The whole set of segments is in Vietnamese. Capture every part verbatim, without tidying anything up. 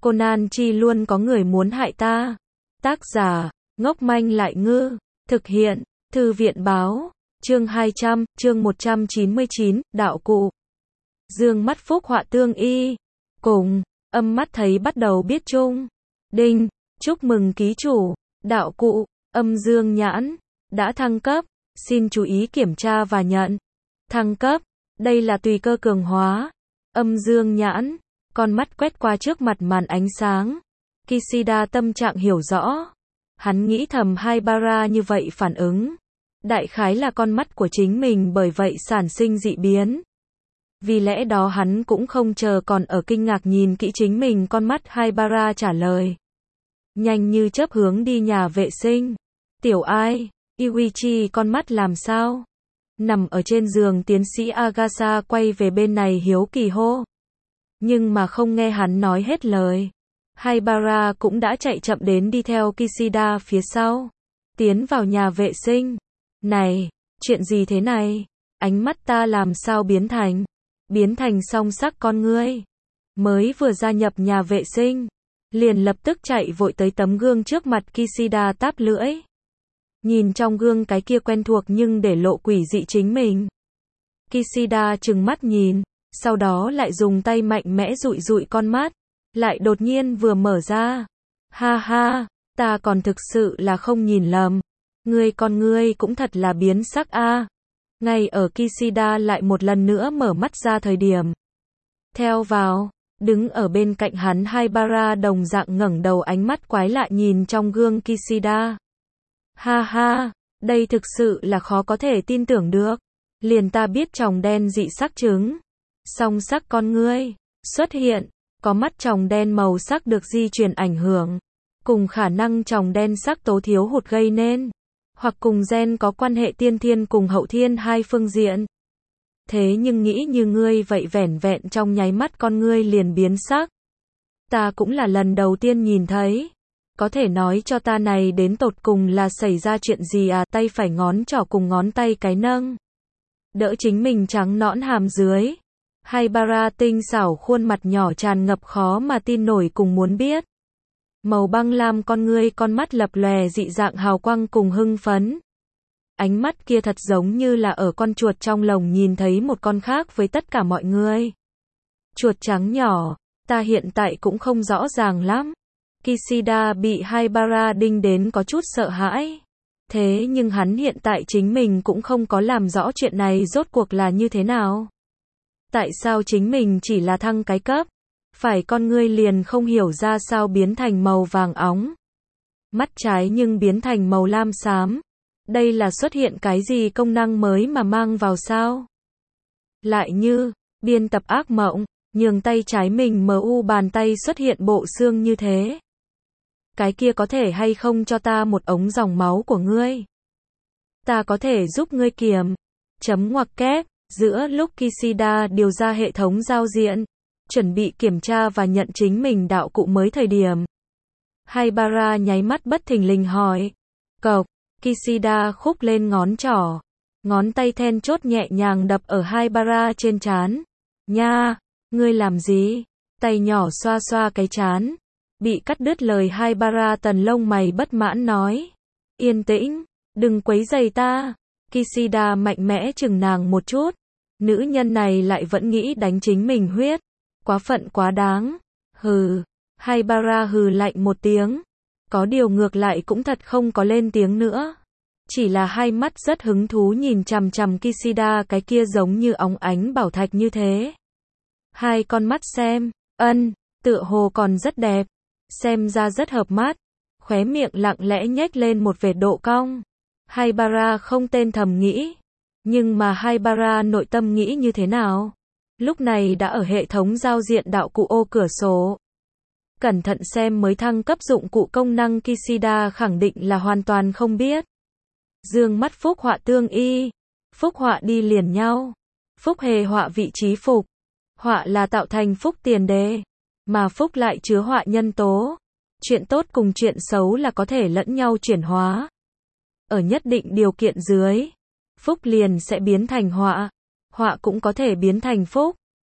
Conan chi luôn có người muốn hại ta. Tác giả, ngốc manh lại ngư. Thực hiện, Thư viện báo. Chương hai trăm, chương một trăm chín mươi chín, đạo cụ. Dương mắt phúc họa tương y. Cùng, âm mắt thấy bắt đầu biết chung. Đinh, chúc mừng ký chủ. Đạo cụ, âm dương nhãn, đã thăng cấp. Xin chú ý kiểm tra và nhận. Thăng cấp, đây là tùy cơ cường hóa. Âm dương nhãn, con mắt quét qua trước mặt màn ánh sáng. Kishida tâm trạng hiểu rõ. Hắn nghĩ thầm Haibara như vậy phản ứng. Đại khái là con mắt của chính mình bởi vậy sản sinh dị biến. Vì lẽ đó hắn cũng không chờ còn ở kinh ngạc nhìn kỹ chính mình con mắt Haibara trả lời. Nhanh như chớp hướng đi nhà vệ sinh. Tiểu ai, Iwichi con mắt làm sao? Nằm ở trên giường tiến sĩ Agasa quay về bên này hiếu kỳ hô. Nhưng mà không nghe hắn nói hết lời. Haibara cũng đã chạy chậm đến đi theo Kishida phía sau. Tiến vào nhà vệ sinh. Này, chuyện gì thế này? Ánh mắt ta làm sao biến thành? Biến thành song sắc con ngươi. Mới vừa gia nhập nhà vệ sinh. Liền lập tức chạy vội tới tấm gương trước mặt Kishida táp lưỡi. Nhìn trong gương cái kia quen thuộc nhưng để lộ quỷ dị chính mình. Kishida trừng mắt nhìn. Sau đó lại dùng tay mạnh mẽ dụi dụi con mắt. Lại đột nhiên vừa mở ra. Ha ha, ta còn thực sự là không nhìn lầm. Ngươi con ngươi cũng thật là biến sắc a. À. Ngay ở Kishida lại một lần nữa mở mắt ra thời điểm. Theo vào, đứng ở bên cạnh hắn Haibara đồng dạng ngẩng đầu ánh mắt quái lạ nhìn trong gương Kishida. Ha ha, đây thực sự là khó có thể tin tưởng được. Liền ta biết tròng đen dị sắc chứng. Song sắc con ngươi xuất hiện, có mắt tròng đen màu sắc được di truyền ảnh hưởng, cùng khả năng tròng đen sắc tố thiếu hụt gây nên, hoặc cùng gen có quan hệ tiên thiên cùng hậu thiên hai phương diện. Thế nhưng nghĩ như ngươi vậy vẻn vẹn trong nháy mắt con ngươi liền biến sắc. Ta cũng là lần đầu tiên nhìn thấy. Có thể nói cho ta này đến tột cùng là xảy ra chuyện gì à? Tay phải ngón trỏ cùng ngón tay cái nâng đỡ chính mình trắng nõn hàm dưới. Haibara tinh xảo khuôn mặt nhỏ tràn ngập khó mà tin nổi cùng muốn biết. Màu băng lam con ngươi con mắt lập lòe dị dạng hào quang cùng hưng phấn. Ánh mắt kia thật giống như là ở con chuột trong lồng nhìn thấy một con khác với tất cả mọi người. Chuột trắng nhỏ, ta hiện tại cũng không rõ ràng lắm. Kishida bị Haibara đinh đến có chút sợ hãi. Thế nhưng hắn hiện tại chính mình cũng không có làm rõ chuyện này rốt cuộc là như thế nào. Tại sao chính mình chỉ là thăng cái cấp? Phải con ngươi liền không hiểu ra sao biến thành màu vàng óng. Mắt trái nhưng biến thành màu lam xám. Đây là xuất hiện cái gì công năng mới mà mang vào sao? Lại như, biên tập ác mộng, nhường tay trái mình mờ u bàn tay xuất hiện bộ xương như thế. Cái kia có thể hay không cho ta một ống dòng máu của ngươi? Ta có thể giúp ngươi kiểm. Chấm ngoặc kép. Giữa lúc Kishida điều ra hệ thống giao diện, chuẩn bị kiểm tra và nhận chính mình đạo cụ mới thời điểm. Haibara nháy mắt bất thình lình hỏi. Cộc, Kishida khúc lên ngón trỏ. Ngón tay then chốt nhẹ nhàng đập ở Haibara trên trán. Nha, ngươi làm gì? Tay nhỏ xoa xoa cái trán. Bị cắt đứt lời Haibara tần lông mày bất mãn nói. Yên tĩnh, đừng quấy rầy ta. Kishida mạnh mẽ chừng nàng một chút. Nữ nhân này lại vẫn nghĩ đánh chính mình huyết. Quá phận quá đáng. Hừ. Haibara hừ lạnh một tiếng. Có điều ngược lại cũng thật không có lên tiếng nữa. Chỉ là hai mắt rất hứng thú nhìn chằm chằm Kishida cái kia giống như óng ánh bảo thạch như thế. Hai con mắt xem. Ân, tựa hồ còn rất đẹp. Xem ra rất hợp mắt. Khóe miệng lặng lẽ nhếch lên một vệt độ cong. Haibara không tên thầm nghĩ. Nhưng mà Haibara nội tâm nghĩ như thế nào? Lúc này đã ở hệ thống giao diện đạo cụ ô cửa sổ. Cẩn thận xem mới thăng cấp dụng cụ công năng Kishida khẳng định là hoàn toàn không biết. Dương mắt phúc họa tương y. Phúc họa đi liền nhau. Phúc hề họa vị trí phục. Họa là tạo thành phúc tiền đề. Mà phúc lại chứa họa nhân tố. Chuyện tốt cùng chuyện xấu là có thể lẫn nhau chuyển hóa. Ở nhất định điều kiện dưới, phúc liền sẽ biến thành họa. Họa cũng có thể biến thành phúc.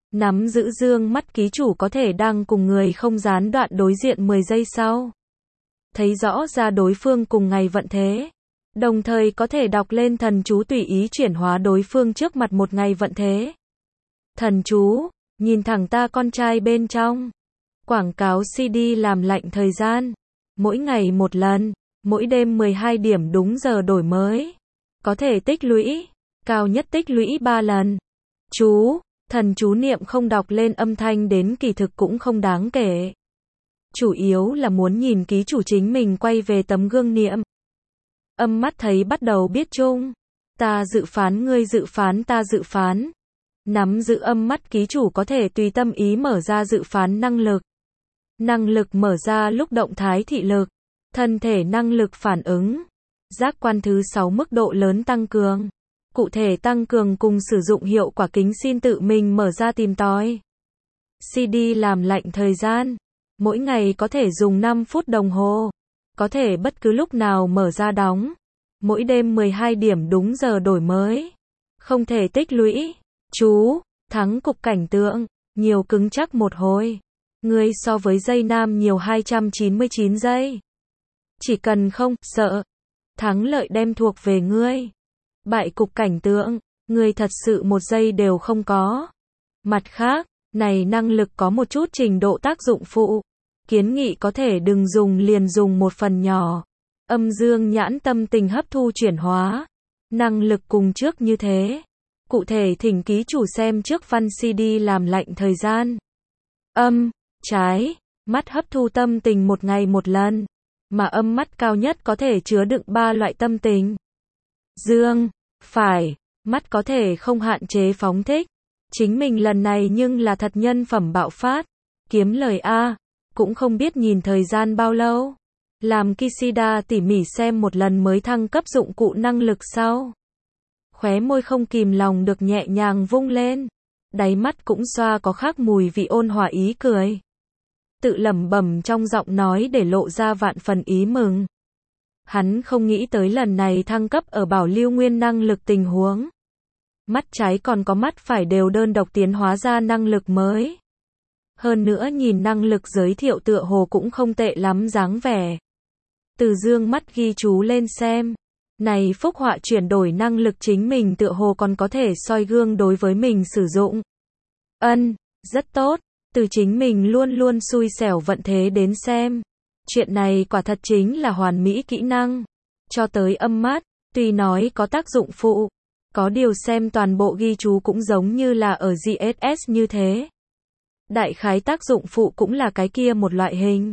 Nắm giữ dương mắt ký chủ có thể đang cùng người không gián đoạn đối diện mười giây sau. Thấy rõ ra đối phương cùng ngày vận thế. Đồng thời có thể đọc lên thần chú tùy ý chuyển hóa đối phương trước mặt một ngày vận thế. Thần chú, nhìn thẳng ta con trai bên trong. Quảng cáo xê đê làm lạnh thời gian. Mỗi ngày một lần, mỗi đêm mười hai điểm đúng giờ đổi mới. Có thể tích lũy, cao nhất tích lũy ba lần. Chú, thần chú niệm không đọc lên âm thanh đến kỳ thực cũng không đáng kể. Chủ yếu là muốn nhìn ký chủ chính mình quay về tấm gương niệm. Âm mắt thấy bắt đầu biết chung. Ta dự phán ngươi dự phán ta dự phán. Nắm giữ âm mắt ký chủ có thể tùy tâm ý mở ra dự phán năng lực. Năng lực mở ra lúc động thái thị lực. Thân thể năng lực phản ứng. Giác quan thứ sáu mức độ lớn tăng cường. Cụ thể tăng cường cùng sử dụng hiệu quả kính xin tự mình mở ra tìm tòi. xê đê làm lạnh thời gian. Mỗi ngày có thể dùng năm phút đồng hồ. Có thể bất cứ lúc nào mở ra đóng. Mỗi đêm mười hai điểm đúng giờ đổi mới. Không thể tích lũy. Chú, thắng cục cảnh tượng. Nhiều cứng chắc một hồi. Ngươi so với dây nam nhiều hai trăm chín mươi chín giây. Chỉ cần không sợ. Thắng lợi đem thuộc về ngươi. Bại cục cảnh tượng. Ngươi thật sự một giây đều không có. Mặt khác, này năng lực có một chút trình độ tác dụng phụ. Kiến nghị có thể đừng dùng liền dùng một phần nhỏ. Âm dương nhãn tâm tình hấp thu chuyển hóa. Năng lực cùng trước như thế. Cụ thể thỉnh ký chủ xem trước văn xê đê làm lạnh thời gian. Âm, trái, mắt hấp thu tâm tình một ngày một lần. Mà âm mắt cao nhất có thể chứa đựng ba loại tâm tình. Dương, phải, mắt có thể không hạn chế phóng thích. Chính mình lần này nhưng là thật nhân phẩm bạo phát. Kiếm lời A. Cũng không biết nhìn thời gian bao lâu. Làm Kishida tỉ mỉ xem một lần mới thăng cấp dụng cụ năng lực sau. Khóe môi không kìm lòng được nhẹ nhàng vung lên. Đáy mắt cũng xoa có khác mùi vị ôn hòa ý cười. Tự lẩm bẩm trong giọng nói để lộ ra vạn phần ý mừng. Hắn không nghĩ tới lần này thăng cấp ở bảo lưu nguyên năng lực tình huống. Mắt trái còn có mắt phải đều đơn độc tiến hóa ra năng lực mới. Hơn nữa nhìn năng lực giới thiệu tựa hồ cũng không tệ lắm dáng vẻ. Từ dương mắt ghi chú lên xem. Này phúc họa chuyển đổi năng lực chính mình tựa hồ còn có thể soi gương đối với mình sử dụng. Ân, rất tốt. Từ chính mình luôn luôn xui xẻo vận thế đến xem. Chuyện này quả thật chính là hoàn mỹ kỹ năng. Cho tới âm mắt, tuy nói có tác dụng phụ. Có điều xem toàn bộ ghi chú cũng giống như là ở giê ét ét như thế. Đại khái tác dụng phụ cũng là cái kia một loại hình.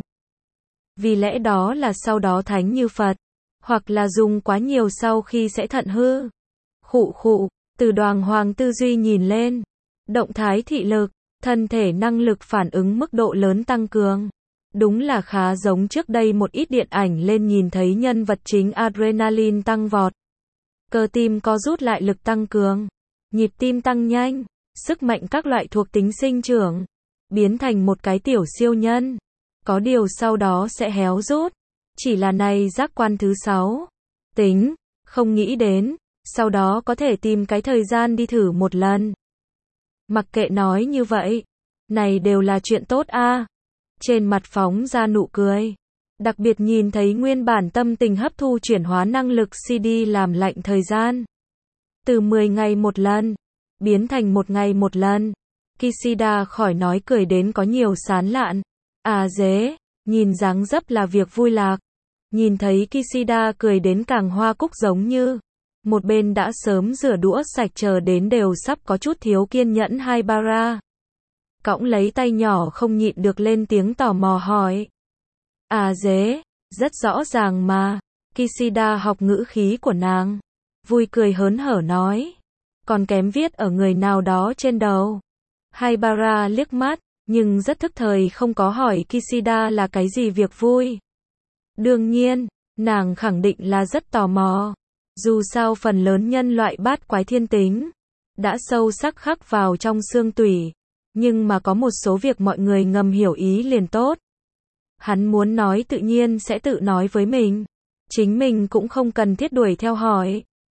Vì lẽ đó là sau đó thánh như Phật. Hoặc là dùng quá nhiều sau khi sẽ thận hư. Khụ khụ, từ Đoàn Hoàng tư duy nhìn lên. Động thái thị lực, thân thể năng lực phản ứng mức độ lớn tăng cường. Đúng là khá giống trước đây một ít điện ảnh lên nhìn thấy nhân vật chính adrenaline tăng vọt. Cơ tim co rút lại lực tăng cường. Nhịp tim tăng nhanh. Sức mạnh các loại thuộc tính sinh trưởng. Biến thành một cái tiểu siêu nhân. Có điều sau đó sẽ héo rút. Chỉ là này giác quan thứ sáu. Tính, không nghĩ đến. Sau đó có thể tìm cái thời gian đi thử một lần. Mặc kệ nói như vậy. Này đều là chuyện tốt a. Trên mặt phóng ra nụ cười. Đặc biệt nhìn thấy nguyên bản tâm tình hấp thu chuyển hóa năng lực xê đê làm lạnh thời gian. Từ mười ngày một lần. Biến thành một ngày một lần. Kishida khỏi nói cười đến có nhiều sán lạn. À dế, nhìn dáng dấp là việc vui lạc. Nhìn thấy Kishida cười đến càng hoa cúc giống như. Một bên đã sớm rửa đũa sạch chờ đến đều sắp có chút thiếu kiên nhẫn Haibara. Cõng lấy tay nhỏ không nhịn được lên tiếng tò mò hỏi. À dế, rất rõ ràng mà. Kishida học ngữ khí của nàng. Vui cười hớn hở nói. Còn kém viết ở người nào đó trên đầu. Haibara liếc mắt, nhưng rất thức thời không có hỏi Kishida là cái gì việc vui. Đương nhiên, nàng khẳng định là rất tò mò. Dù sao phần lớn nhân loại bát quái thiên tính đã sâu sắc khắc vào trong xương tủy. Nhưng mà có một số việc mọi người ngầm hiểu ý liền tốt. Hắn muốn nói tự nhiên sẽ tự nói với mình. Chính mình cũng không cần thiết đuổi theo hỏi.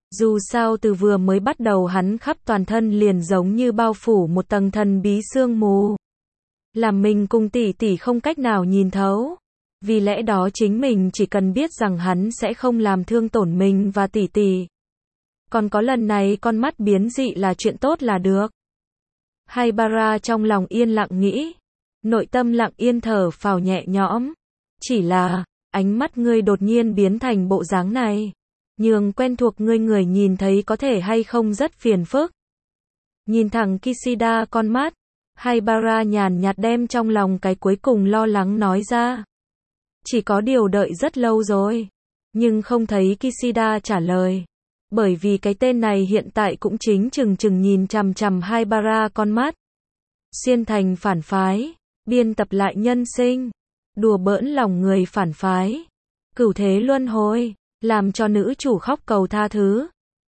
Dù sao từ vừa mới bắt đầu hắn khắp toàn thân liền giống như bao phủ một tầng thần bí sương mù. Làm mình cùng tỷ tỷ không cách nào nhìn thấu. Vì lẽ đó chính mình chỉ cần biết rằng hắn sẽ không làm thương tổn mình và tỷ tỷ. Còn có lần này con mắt biến dị là chuyện tốt là được. Haibara trong lòng yên lặng nghĩ. Nội tâm lặng yên thở phào nhẹ nhõm. Chỉ là, ánh mắt ngươi đột nhiên biến thành bộ dáng này. Nhường quen thuộc ngươi người nhìn thấy có thể hay không rất phiền phức. Nhìn thẳng Kishida con mắt. Haibara nhàn nhạt đem trong lòng cái cuối cùng lo lắng nói ra. Chỉ có điều đợi rất lâu rồi. Nhưng không thấy Kishida trả lời. Bởi vì cái tên này hiện tại cũng chính chừng chừng nhìn chằm chằm Haibara con mắt. Xuyên thành phản phái. Biên tập lại nhân sinh. Đùa bỡn lòng người phản phái. Cửu thế luân hồi. Làm cho nữ chủ khóc cầu tha thứ.